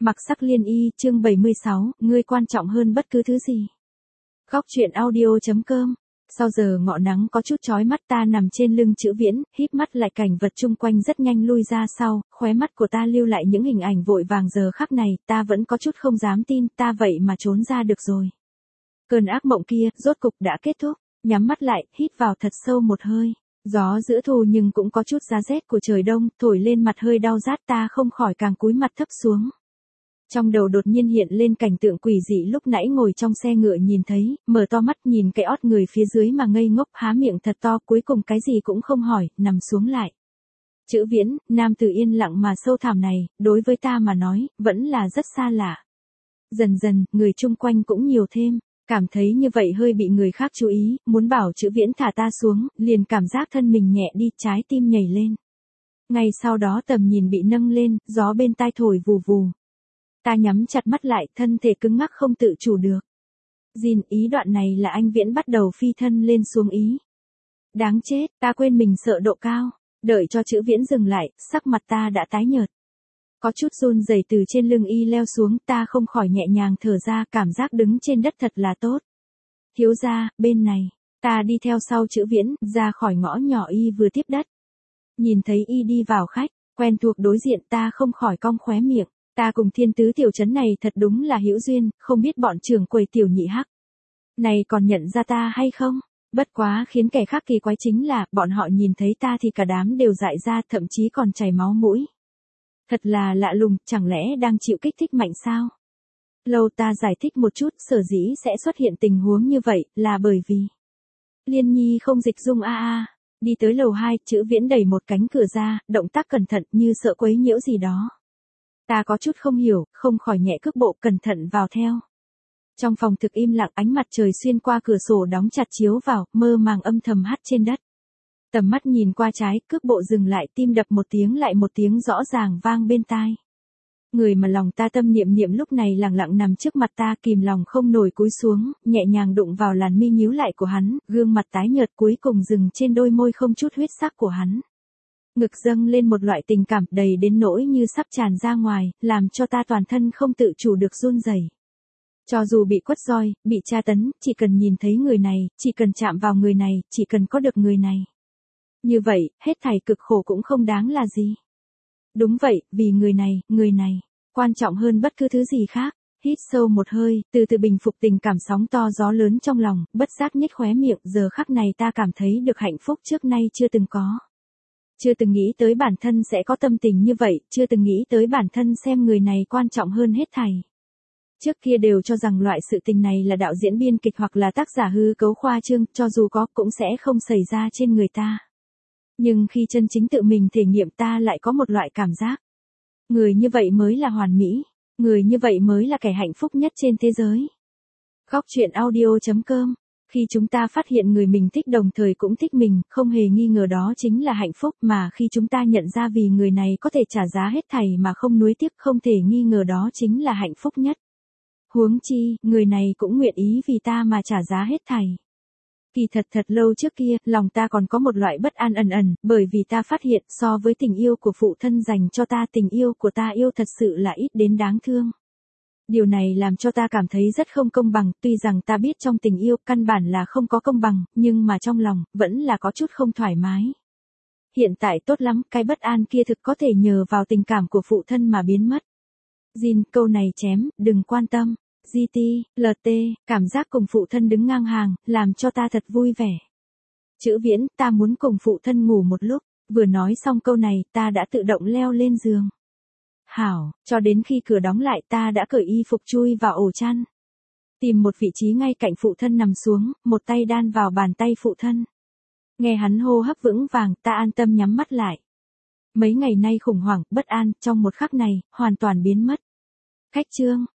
Mặc sắc liên y, chương 76, ngươi quan trọng hơn bất cứ thứ gì. Góc truyện audio.com. Sau giờ ngọ nắng có chút chói mắt, ta nằm trên lưng Chữ Viễn, híp mắt lại cảnh vật chung quanh rất nhanh lui ra sau, khóe mắt của ta lưu lại những hình ảnh vội vàng giờ khắc này, ta vẫn có chút không dám tin, ta vậy mà trốn ra được rồi. Cơn ác mộng kia, rốt cục đã kết thúc, nhắm mắt lại, hít vào thật sâu một hơi. Gió giữa thu nhưng cũng có chút giá rét của trời đông, thổi lên mặt hơi đau rát, ta không khỏi càng cúi mặt thấp xuống. Trong đầu đột nhiên hiện lên cảnh tượng quỷ dị lúc nãy ngồi trong xe ngựa nhìn thấy, mở to mắt nhìn cái ót người phía dưới mà ngây ngốc, há miệng thật to, cuối cùng cái gì cũng không hỏi, nằm xuống lại. Chữ Viễn, nam tử yên lặng mà sâu thẳm này, đối với ta mà nói, vẫn là rất xa lạ. Dần dần, người chung quanh cũng nhiều thêm, cảm thấy như vậy hơi bị người khác chú ý, muốn bảo Chữ Viễn thả ta xuống, liền cảm giác thân mình nhẹ đi, trái tim nhảy lên. Ngay sau đó tầm nhìn bị nâng lên, gió bên tai thổi vù vù. Ta nhắm chặt mắt lại, thân thể cứng ngắc không tự chủ được. Jin, ý đoạn này là anh Viễn bắt đầu phi thân lên xuống ý. Đáng chết, ta quên mình sợ độ cao. Đợi cho Chữ Viễn dừng lại, sắc mặt ta đã tái nhợt. Có chút run rẩy từ trên lưng y leo xuống, ta không khỏi nhẹ nhàng thở ra, cảm giác đứng trên đất thật là tốt. Thiếu gia, bên này, ta đi theo sau Chữ Viễn, ra khỏi ngõ nhỏ y vừa tiếp đất. Nhìn thấy y đi vào khách, quen thuộc đối diện, ta không khỏi cong khóe miệng. Ta cùng Thiên Tứ tiểu trấn này thật đúng là hữu duyên, không biết bọn trưởng quầy tiểu nhị hắc này còn nhận ra ta hay không? Bất quá khiến kẻ khác kỳ quái chính là, bọn họ nhìn thấy ta thì cả đám đều dại ra, thậm chí còn chảy máu mũi. Thật là lạ lùng, chẳng lẽ đang chịu kích thích mạnh sao? Lâu ta giải thích một chút, sở dĩ sẽ xuất hiện tình huống như vậy, là bởi vì Liên Nhi không dịch dung Đi tới lầu 2, Chữ Viễn đẩy một cánh cửa ra, động tác cẩn thận như sợ quấy nhiễu gì đó. Ta có chút không hiểu, không khỏi nhẹ cước bộ cẩn thận vào theo. Trong phòng thực im lặng, ánh mặt trời xuyên qua cửa sổ đóng chặt chiếu vào, mơ màng âm thầm hắt trên đất. Tầm mắt nhìn qua trái, cước bộ dừng lại, tim đập một tiếng lại một tiếng rõ ràng vang bên tai. Người mà lòng ta tâm niệm niệm lúc này lặng lặng nằm trước mặt ta, kìm lòng không nổi cúi xuống, nhẹ nhàng đụng vào làn mi nhíu lại của hắn, gương mặt tái nhợt cuối cùng dừng trên đôi môi không chút huyết sắc của hắn. Ngực dâng lên một loại tình cảm đầy đến nỗi như sắp tràn ra ngoài, làm cho ta toàn thân không tự chủ được run rẩy. Cho dù bị quất roi, bị tra tấn, chỉ cần nhìn thấy người này, chỉ cần chạm vào người này, chỉ cần có được người này. Như vậy, hết thảy cực khổ cũng không đáng là gì. Đúng vậy, vì người này, quan trọng hơn bất cứ thứ gì khác. Hít sâu một hơi, từ từ bình phục tình cảm sóng to gió lớn trong lòng, bất giác nhếch khóe miệng, giờ khắc này ta cảm thấy được hạnh phúc trước nay chưa từng có. Chưa từng nghĩ tới bản thân sẽ có tâm tình như vậy, chưa từng nghĩ tới bản thân xem người này quan trọng hơn hết thảy. Trước kia đều cho rằng loại sự tình này là đạo diễn biên kịch hoặc là tác giả hư cấu khoa trương, cho dù có cũng sẽ không xảy ra trên người ta. Nhưng khi chân chính tự mình thể nghiệm ta lại có một loại cảm giác. Người như vậy mới là hoàn mỹ, người như vậy mới là kẻ hạnh phúc nhất trên thế giới. Góc truyện audio.com. Khi chúng ta phát hiện người mình thích đồng thời cũng thích mình, không hề nghi ngờ đó chính là hạnh phúc, mà khi chúng ta nhận ra vì người này có thể trả giá hết thảy mà không nuối tiếc, không thể nghi ngờ đó chính là hạnh phúc nhất. Huống chi, người này cũng nguyện ý vì ta mà trả giá hết thảy. Kỳ thật lâu trước kia, lòng ta còn có một loại bất an ẩn ẩn, bởi vì ta phát hiện so với tình yêu của phụ thân dành cho ta, tình yêu của ta yêu thật sự là ít đến đáng thương. Điều này làm cho ta cảm thấy rất không công bằng, tuy rằng ta biết trong tình yêu căn bản là không có công bằng, nhưng mà trong lòng, vẫn là có chút không thoải mái. Hiện tại tốt lắm, cái bất an kia thực có thể nhờ vào tình cảm của phụ thân mà biến mất. Jin, câu này chém, đừng quan tâm. GT, LT, cảm giác cùng phụ thân đứng ngang hàng, làm cho ta thật vui vẻ. Chữ Viễn, ta muốn cùng phụ thân ngủ một lúc, vừa nói xong câu này, ta đã tự động leo lên giường. Hảo, cho đến khi cửa đóng lại ta đã cởi y phục chui vào ổ chăn. Tìm một vị trí ngay cạnh phụ thân nằm xuống, một tay đan vào bàn tay phụ thân. Nghe hắn hô hấp vững vàng, ta an tâm nhắm mắt lại. Mấy ngày nay khủng hoảng, bất an, trong một khắc này, hoàn toàn biến mất. Khách trương,